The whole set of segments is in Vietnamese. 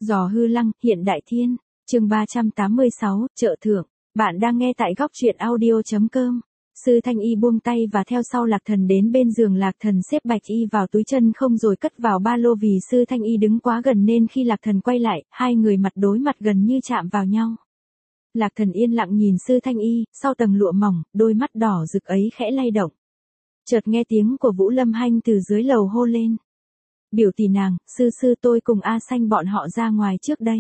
Giò hư lăng, hiện đại thiên. Chương 386, chợ thượng. Bạn đang nghe tại góc truyện audio.com. Sư Thanh Y buông tay và theo sau Lạc Thần đến bên giường. Lạc Thần xếp bạch y vào túi chân không rồi cất vào ba lô, vì Sư Thanh Y đứng quá gần nên khi Lạc Thần quay lại, hai người mặt đối mặt gần như chạm vào nhau. Lạc Thần yên lặng nhìn Sư Thanh Y, sau tầng lụa mỏng, đôi mắt đỏ rực ấy khẽ lay động. Chợt nghe tiếng của Vũ Lâm Hanh từ dưới lầu hô lên. Biểu tỷ nàng, sư tôi cùng A Xanh bọn họ ra ngoài trước đây.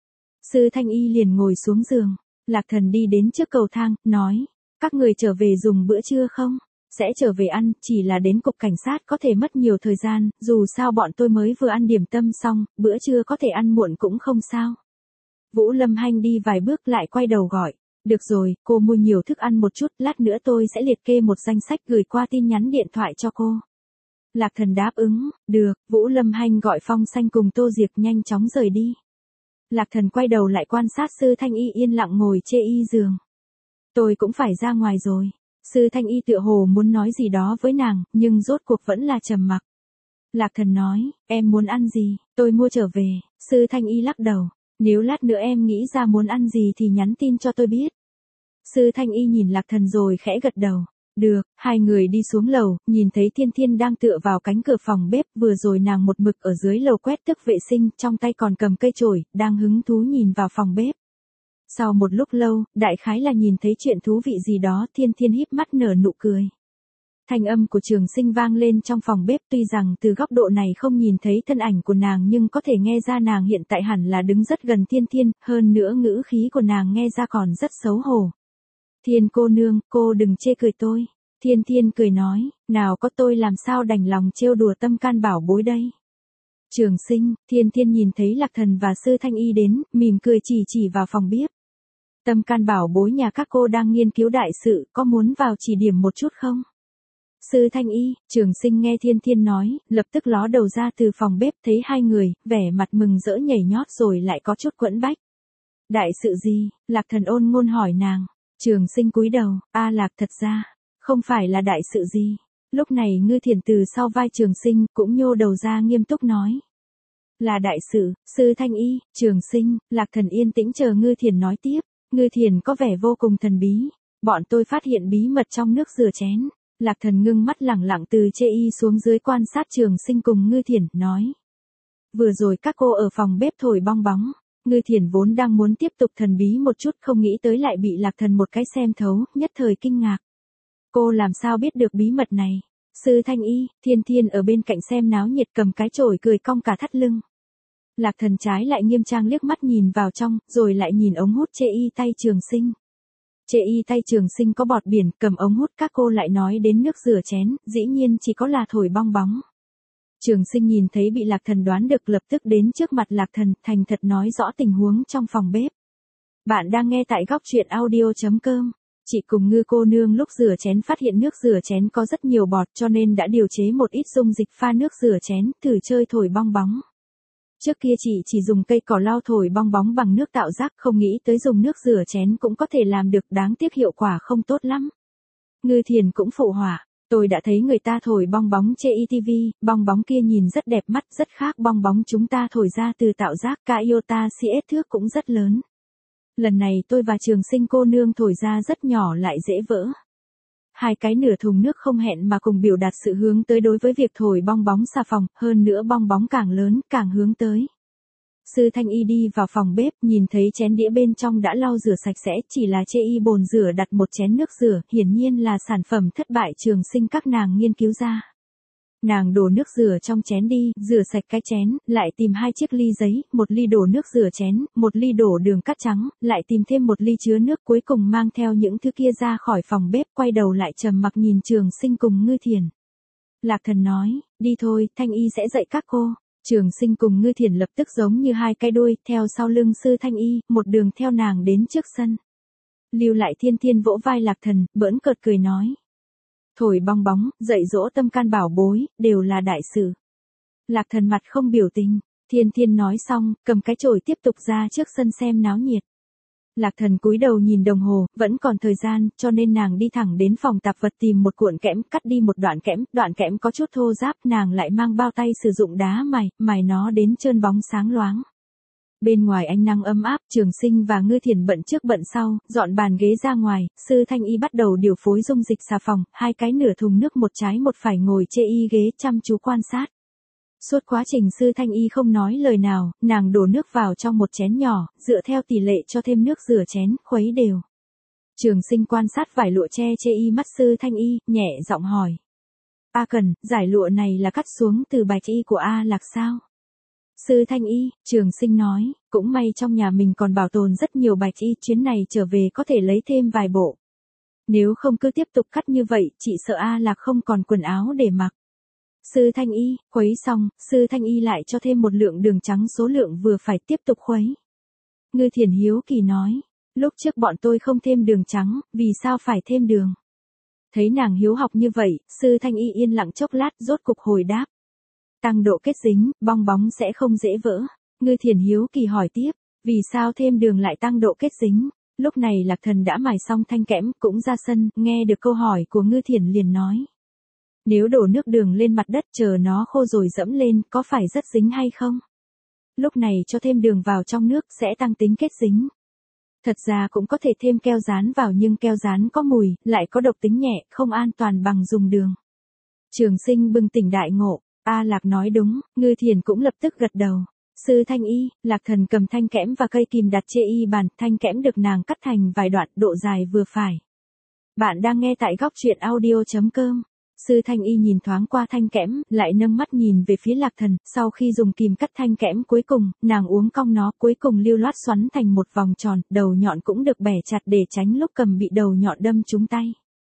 Sư Thanh Y liền ngồi xuống giường. Lạc Thần đi đến trước cầu thang, nói. Các người trở về dùng bữa trưa không? Sẽ trở về ăn, chỉ là đến cục cảnh sát có thể mất nhiều thời gian, dù sao bọn tôi mới vừa ăn điểm tâm xong, bữa trưa có thể ăn muộn cũng không sao. Vũ Lâm Hanh đi vài bước lại quay đầu gọi. Được rồi, cô mua nhiều thức ăn một chút, lát nữa tôi sẽ liệt kê một danh sách gửi qua tin nhắn điện thoại cho cô. Lạc Thần đáp ứng, được. Vũ Lâm Hanh gọi Phong Xanh cùng Tô Diệc nhanh chóng rời đi. Lạc Thần quay đầu lại quan sát Sư Thanh Y yên lặng ngồi chê y giường. Tôi cũng phải ra ngoài rồi. Sư Thanh Y tựa hồ muốn nói gì đó với nàng, nhưng rốt cuộc vẫn là trầm mặc. Lạc Thần nói, em muốn ăn gì, tôi mua trở về. Sư Thanh Y lắc đầu, nếu lát nữa em nghĩ ra muốn ăn gì thì nhắn tin cho tôi biết. Sư Thanh Y nhìn Lạc Thần rồi khẽ gật đầu. Được, hai người đi xuống lầu, nhìn thấy Thiên Thiên đang tựa vào cánh cửa phòng bếp, vừa rồi nàng một mực ở dưới lầu quét tước vệ sinh, trong tay còn cầm cây chổi, đang hứng thú nhìn vào phòng bếp. Sau một lúc lâu, đại khái là nhìn thấy chuyện thú vị gì đó, Thiên Thiên híp mắt nở nụ cười. Thanh âm của Trường Sinh vang lên trong phòng bếp, tuy rằng từ góc độ này không nhìn thấy thân ảnh của nàng nhưng có thể nghe ra nàng hiện tại hẳn là đứng rất gần Thiên Thiên, hơn nữa ngữ khí của nàng nghe ra còn rất xấu hổ. Thiên cô nương, cô đừng chê cười tôi. Thiên Thiên cười nói, nào có, tôi làm sao đành lòng trêu đùa tâm can bảo bối đây. Trường Sinh, Thiên Thiên nhìn thấy Lạc Thần và Sư Thanh Y đến, mỉm cười chỉ vào phòng bếp. Tâm can bảo bối nhà các cô đang nghiên cứu đại sự, có muốn vào chỉ điểm một chút không? Sư Thanh Y, Trường Sinh nghe Thiên Thiên nói, lập tức ló đầu ra từ phòng bếp, thấy hai người, vẻ mặt mừng rỡ nhảy nhót rồi lại có chút quẫn bách. Đại sự gì? Lạc Thần ôn ngôn hỏi nàng. Trường Sinh cúi đầu, Lạc, thật ra, không phải là đại sự gì. Lúc này Ngư Thiền từ sau vai Trường Sinh cũng nhô đầu ra nghiêm túc nói. Là đại sự. Sư Thanh Y, Trường Sinh, Lạc Thần yên tĩnh chờ Ngư Thiền nói tiếp. Ngư Thiền có vẻ vô cùng thần bí. Bọn tôi phát hiện bí mật trong nước rửa chén. Lạc Thần ngưng mắt lẳng lặng từ chê y xuống dưới quan sát Trường Sinh cùng Ngư Thiền, nói. Vừa rồi các cô ở phòng bếp thổi bong bóng. Ngư Thiền vốn đang muốn tiếp tục thần bí một chút, không nghĩ tới lại bị Lạc Thần một cái xem thấu, nhất thời kinh ngạc. Cô làm sao biết được bí mật này? Sư Thanh Y, Thiên Thiên ở bên cạnh xem náo nhiệt cầm cái chổi cười cong cả thắt lưng. Lạc Thần trái lại nghiêm trang liếc mắt nhìn vào trong, rồi lại nhìn ống hút chê y tay Trường Sinh. Chê y tay Trường Sinh có bọt biển, cầm ống hút các cô lại nói đến nước rửa chén, dĩ nhiên chỉ có là thổi bong bóng. Trường Sinh nhìn thấy bị Lạc Thần đoán được, lập tức đến trước mặt Lạc Thần, thành thật nói rõ tình huống trong phòng bếp. Bạn đang nghe tại góc truyện audio.com. Chị cùng Ngư cô nương lúc rửa chén phát hiện nước rửa chén có rất nhiều bọt, cho nên đã điều chế một ít dung dịch pha nước rửa chén, thử chơi thổi bong bóng. Trước kia chị chỉ dùng cây cỏ lau thổi bong bóng bằng nước tạo rác, không nghĩ tới dùng nước rửa chén cũng có thể làm được, đáng tiếc hiệu quả không tốt lắm. Ngư Thiền cũng phụ họa. Tôi đã thấy người ta thổi bong bóng trên ETV, bong bóng kia nhìn rất đẹp mắt, rất khác bong bóng chúng ta thổi ra từ tạo rác, cả iota CS thước cũng rất lớn. Lần này tôi và Trường Sinh cô nương thổi ra rất nhỏ lại dễ vỡ. Hai cái nửa thùng nước không hẹn mà cùng biểu đạt sự hướng tới đối với việc thổi bong bóng xà phòng, hơn nữa bong bóng càng lớn, càng hướng tới. Sư Thanh Y đi vào phòng bếp, nhìn thấy chén đĩa bên trong đã lau rửa sạch sẽ, chỉ là chê y bồn rửa đặt một chén nước rửa, hiển nhiên là sản phẩm thất bại Trường Sinh các nàng nghiên cứu ra. Nàng đổ nước rửa trong chén đi, rửa sạch cái chén, lại tìm 2 chiếc ly giấy, 1 ly đổ nước rửa chén, 1 ly đổ đường cát trắng, lại tìm thêm 1 ly chứa nước, cuối cùng mang theo những thứ kia ra khỏi phòng bếp, quay đầu lại trầm mặc nhìn Trường Sinh cùng Ngư Thiền. Lạc Thần nói, đi thôi, Thanh Y sẽ dạy các cô. Trường Sinh cùng Ngư Thiền lập tức giống như 2 cái đuôi, theo sau lưng Sư Thanh Y, một đường theo nàng đến trước sân. Lưu lại Thiên Thiên vỗ vai Lạc Thần, bỡn cợt cười nói. Thổi bong bóng, dạy dỗ tâm can bảo bối, đều là đại sự. Lạc Thần mặt không biểu tình. Thiên Thiên nói xong, cầm cái chổi tiếp tục ra trước sân xem náo nhiệt. Lạc Thần cúi đầu nhìn đồng hồ, vẫn còn thời gian, cho nên nàng đi thẳng đến phòng tạp vật tìm một cuộn kẽm, cắt đi một đoạn kẽm có chút thô ráp, nàng lại mang bao tay sử dụng đá mài nó đến trơn bóng sáng loáng. Bên ngoài ánh nắng ấm áp, Trường Sinh và Ngư Thiền bận trước bận sau, dọn bàn ghế ra ngoài, Sư Thanh Y bắt đầu điều phối dung dịch xà phòng, hai cái nửa thùng nước một trái một phải ngồi chê y ghế chăm chú quan sát. Suốt quá trình Sư Thanh Y không nói lời nào, nàng đổ nước vào trong một chén nhỏ, dựa theo tỷ lệ cho thêm nước rửa chén, khuấy đều. Trường Sinh quan sát vải lụa che chê y mắt Sư Thanh Y, nhẹ giọng hỏi. A Cần, giải lụa này là cắt xuống từ bạch y của A Lạc sao? Sư Thanh Y, Trường Sinh nói, cũng may trong nhà mình còn bảo tồn rất nhiều bạch y, chuyến này trở về có thể lấy thêm vài bộ. Nếu không cứ tiếp tục cắt như vậy, chị sợ A Lạc không còn quần áo để mặc. Sư Thanh Y, khuấy xong, Sư Thanh Y lại cho thêm một lượng đường trắng số lượng vừa phải tiếp tục khuấy. Ngư Thiền hiếu kỳ nói, lúc trước bọn tôi không thêm đường trắng, vì sao phải thêm đường? Thấy nàng hiếu học như vậy, Sư Thanh Y yên lặng chốc lát rốt cục hồi đáp. Tăng độ kết dính, bong bóng sẽ không dễ vỡ. Ngư Thiền hiếu kỳ hỏi tiếp, vì sao thêm đường lại tăng độ kết dính? Lúc này Lạc Thần đã mài xong thanh kẽm, cũng ra sân, nghe được câu hỏi của Ngư Thiền liền nói. Nếu đổ nước đường lên mặt đất chờ nó khô rồi dẫm lên, có phải rất dính hay không? Lúc này cho thêm đường vào trong nước sẽ tăng tính kết dính. Thật ra cũng có thể thêm keo dán vào nhưng keo dán có mùi, lại có độc tính nhẹ, không an toàn bằng dùng đường. Trường Sinh bừng tỉnh đại ngộ, A Lạc nói đúng, Ngư Thiền cũng lập tức gật đầu. Sư Thanh Y, Lạc Thần cầm thanh kẽm và cây kìm đặt chê y bàn, thanh kẽm được nàng cắt thành vài đoạn, độ dài vừa phải. Bạn đang nghe tại góc truyện audio.com. Sư Thanh Y nhìn thoáng qua thanh kẽm, lại nâng mắt nhìn về phía Lạc Thần, sau khi dùng kìm cắt thanh kẽm cuối cùng, nàng uống cong nó, cuối cùng lưu loát xoắn thành một vòng tròn, đầu nhọn cũng được bẻ chặt để tránh lúc cầm bị đầu nhọn đâm trúng tay.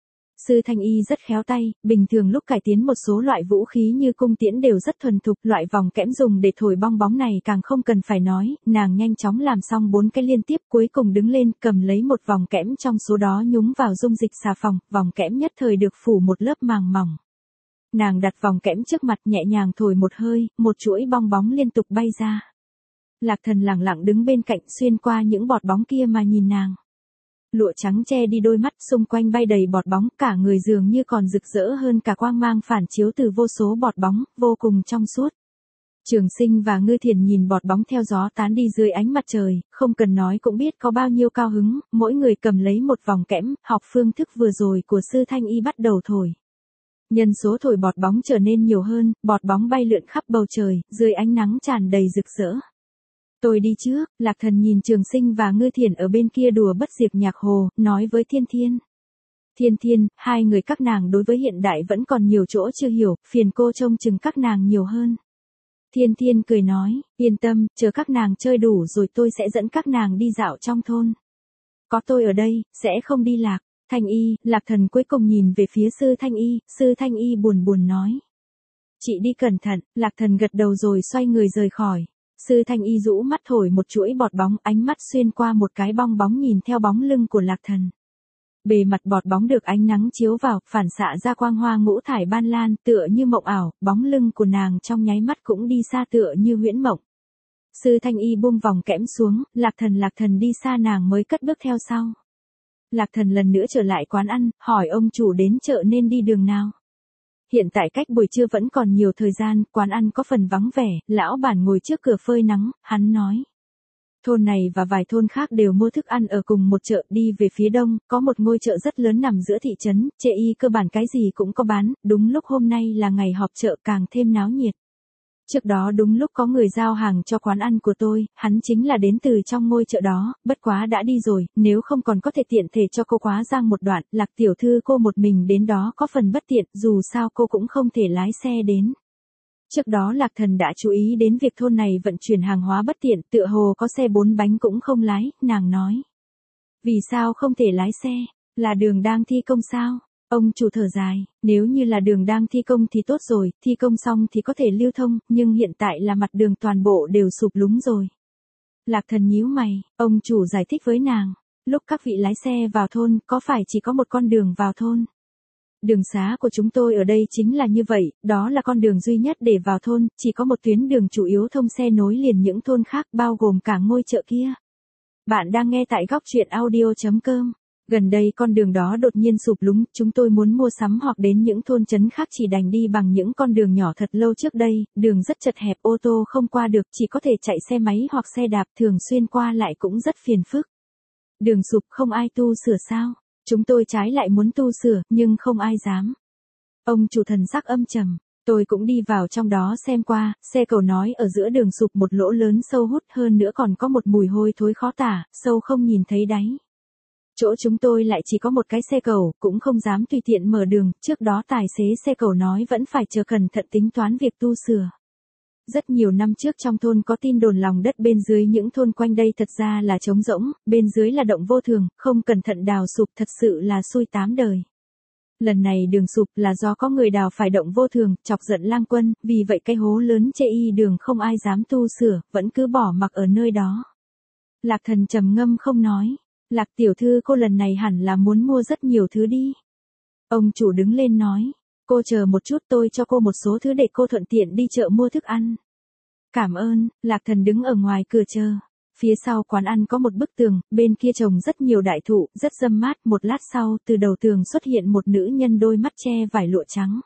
Sư Thanh Y rất khéo tay, bình thường lúc cải tiến một số loại vũ khí như cung tiễn đều rất thuần thục, loại vòng kẽm dùng để thổi bong bóng này càng không cần phải nói, nàng nhanh chóng làm xong 4 cái liên tiếp, cuối cùng đứng lên, cầm lấy một vòng kẽm trong số đó nhúng vào dung dịch xà phòng, vòng kẽm nhất thời được phủ một lớp màng mỏng. Nàng đặt vòng kẽm trước mặt nhẹ nhàng thổi một hơi, một chuỗi bong bóng liên tục bay ra. Lạc Thần lặng lặng đứng bên cạnh xuyên qua những bọt bóng kia mà nhìn nàng. Lụa trắng che đi đôi mắt, xung quanh bay đầy bọt bóng, cả người dường như còn rực rỡ hơn cả quang mang phản chiếu từ vô số bọt bóng, vô cùng trong suốt. Trường Sinh và Ngư Thiền nhìn bọt bóng theo gió tán đi dưới ánh mặt trời, không cần nói cũng biết có bao nhiêu cao hứng, mỗi người cầm lấy một vòng kẽm, học phương thức vừa rồi của Sư Thanh Y bắt đầu thổi. Nhân số thổi bọt bóng trở nên nhiều hơn, bọt bóng bay lượn khắp bầu trời, dưới ánh nắng tràn đầy rực rỡ. Tôi đi trước, Lạc Thần nhìn Trường Sinh và Ngư Thiền ở bên kia đùa bất diệt nhạc hồ, nói với Thiên Thiên. Thiên Thiên, hai người các nàng đối với hiện đại vẫn còn nhiều chỗ chưa hiểu, phiền cô trông chừng các nàng nhiều hơn. Thiên Thiên cười nói, yên tâm, chờ các nàng chơi đủ rồi tôi sẽ dẫn các nàng đi dạo trong thôn. Có tôi ở đây, sẽ không đi lạc. Thanh Y, Lạc Thần cuối cùng nhìn về phía Sư Thanh Y buồn buồn nói. Chị đi cẩn thận, Lạc Thần gật đầu rồi xoay người rời khỏi. Sư Thanh Y rũ mắt thổi một chuỗi bọt bóng, ánh mắt xuyên qua một cái bong bóng nhìn theo bóng lưng của Lạc Thần. Bề mặt bọt bóng được ánh nắng chiếu vào, phản xạ ra quang hoa ngũ thải ban lan, tựa như mộng ảo, bóng lưng của nàng trong nháy mắt cũng đi xa tựa như huyễn mộng. Sư Thanh Y buông vòng kẽm xuống, Lạc Thần đi xa nàng mới cất bước theo sau. Lạc Thần lần nữa trở lại quán ăn, hỏi ông chủ đến chợ nên đi đường nào. Hiện tại cách buổi trưa vẫn còn nhiều thời gian, quán ăn có phần vắng vẻ, lão bản ngồi trước cửa phơi nắng, hắn nói. Thôn này và vài thôn khác đều mua thức ăn ở cùng một chợ, đi về phía đông, có một ngôi chợ rất lớn nằm giữa thị trấn, chợ y cơ bản cái gì cũng có bán, đúng lúc hôm nay là ngày họp chợ càng thêm náo nhiệt. Trước đó đúng lúc có người giao hàng cho quán ăn của tôi, hắn chính là đến từ trong ngôi chợ đó, bất quá đã đi rồi, nếu không còn có thể tiện thể cho cô quá giang một đoạn, Lạc tiểu thư cô một mình đến đó có phần bất tiện, dù sao cô cũng không thể lái xe đến. Trước đó Lạc Thần đã chú ý đến việc thôn này vận chuyển hàng hóa bất tiện, tựa hồ có xe 4 bánh cũng không lái, nàng nói. Vì sao không thể lái xe? Là đường đang thi công sao? Ông chủ thở dài, nếu như là đường đang thi công thì tốt rồi, thi công xong thì có thể lưu thông, nhưng hiện tại là mặt đường toàn bộ đều sụp lún rồi. Lạc Thần nhíu mày, ông chủ giải thích với nàng, lúc các vị lái xe vào thôn, có phải chỉ có một con đường vào thôn? Đường xá của chúng tôi ở đây chính là như vậy, đó là con đường duy nhất để vào thôn, chỉ có một tuyến đường chủ yếu thông xe nối liền những thôn khác bao gồm cả ngôi chợ kia. Bạn đang nghe tại góc truyện audio.com. Gần đây con đường đó đột nhiên sụp lún, chúng tôi muốn mua sắm hoặc đến những thôn trấn khác chỉ đành đi bằng những con đường nhỏ thật lâu trước đây, đường rất chật hẹp, ô tô không qua được, chỉ có thể chạy xe máy hoặc xe đạp, thường xuyên qua lại cũng rất phiền phức. Đường sụp không ai tu sửa sao? Chúng tôi trái lại muốn tu sửa, nhưng không ai dám. Ông chủ thần sắc âm trầm. Tôi cũng đi vào trong đó xem qua, xe cầu nói ở giữa đường sụp một lỗ lớn sâu hút, hơn nữa còn có một mùi hôi thối khó tả, sâu không nhìn thấy đáy. Chỗ chúng tôi lại chỉ có một cái xe cầu, cũng không dám tùy tiện mở đường, trước đó tài xế xe cầu nói vẫn phải chờ cẩn thận tính toán việc tu sửa. Rất nhiều năm trước trong thôn có tin đồn lòng đất bên dưới những thôn quanh đây thật ra là trống rỗng, bên dưới là động vô thường, không cẩn thận đào sụp thật sự là xui 8 đời. Lần này đường sụp là do có người đào phải động vô thường, chọc giận Lang Quân, vì vậy cái hố lớn chê y đường không ai dám tu sửa, vẫn cứ bỏ mặc ở nơi đó. Lạc Thần trầm ngâm không nói. Lạc tiểu thư, cô lần này hẳn là muốn mua rất nhiều thứ đi. Ông chủ đứng lên nói. Cô chờ một chút, tôi cho cô một số thứ để cô thuận tiện đi chợ mua thức ăn. Cảm ơn. Lạc Thần đứng ở ngoài cửa chờ. Phía sau quán ăn có một bức tường, bên kia trồng rất nhiều đại thụ, rất râm mát. Một lát sau, từ đầu tường xuất hiện một nữ nhân đôi mắt che vải lụa trắng.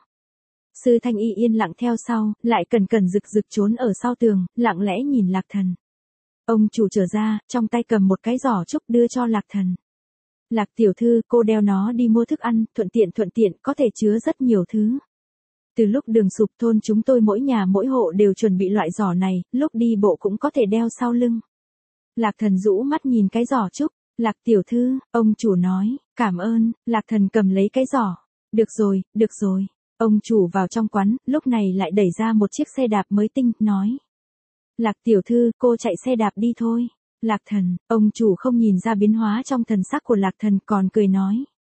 Sư Thanh Y yên lặng theo sau, lại cẩn cẩn rực rực trốn ở sau tường, lặng lẽ nhìn Lạc Thần. Ông chủ trở ra, trong tay cầm một cái giỏ trúc đưa cho Lạc Thần. Lạc tiểu thư, cô đeo nó đi mua thức ăn, thuận tiện, có thể chứa rất nhiều thứ. Từ lúc đường sụp thôn chúng tôi mỗi nhà mỗi hộ đều chuẩn bị loại giỏ này, lúc đi bộ cũng có thể đeo sau lưng. Lạc Thần rũ mắt nhìn cái giỏ trúc. Lạc tiểu thư, ông chủ nói, cảm ơn. Lạc Thần cầm lấy cái giỏ. Được rồi. Ông chủ vào trong quán, lúc này lại đẩy ra một chiếc xe đạp mới tinh, nói. Lạc tiểu thư, cô chạy xe đạp đi thôi. Lạc Thần, ông chủ không nhìn ra biến hóa trong thần sắc của Lạc Thần, còn cười nói.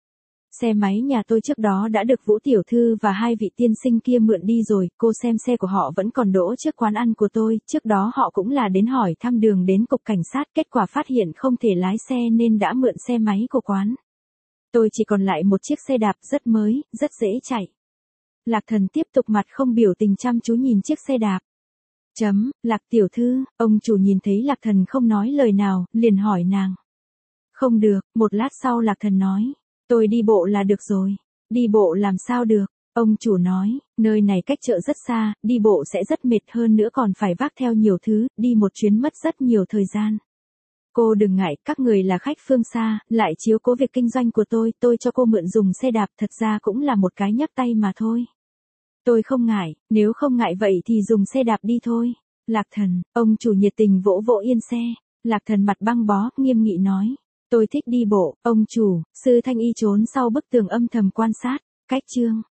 Xe máy nhà tôi trước đó đã được Vũ tiểu thư và hai vị tiên sinh kia mượn đi rồi, cô xem xe của họ vẫn còn đỗ trước quán ăn của tôi, trước đó họ cũng là đến hỏi thăm đường đến cục cảnh sát, kết quả phát hiện không thể lái xe nên đã mượn xe máy của quán. Tôi chỉ còn lại một chiếc xe đạp rất mới, rất dễ chạy. Lạc Thần tiếp tục mặt không biểu tình chăm chú nhìn chiếc xe đạp. Lạc tiểu thư, ông chủ nhìn thấy Lạc Thần không nói lời nào, liền hỏi nàng. Không được, một lát sau Lạc Thần nói. Tôi đi bộ là được rồi. Đi bộ làm sao được? Ông chủ nói, nơi này cách chợ rất xa, đi bộ sẽ rất mệt, hơn nữa còn phải vác theo nhiều thứ, đi một chuyến mất rất nhiều thời gian. Cô đừng ngại, các người là khách phương xa, lại chiếu cố việc kinh doanh của tôi cho cô mượn dùng xe đạp, thật ra cũng là một cái nhấc tay mà thôi. Tôi không ngại, nếu không ngại vậy thì dùng xe đạp đi thôi. Lạc Thần, ông chủ nhiệt tình vỗ vỗ yên xe. Lạc Thần mặt băng bó, nghiêm nghị nói. Tôi thích đi bộ, ông chủ. Sư Thanh Y trốn sau bức tường âm thầm quan sát. Cách chương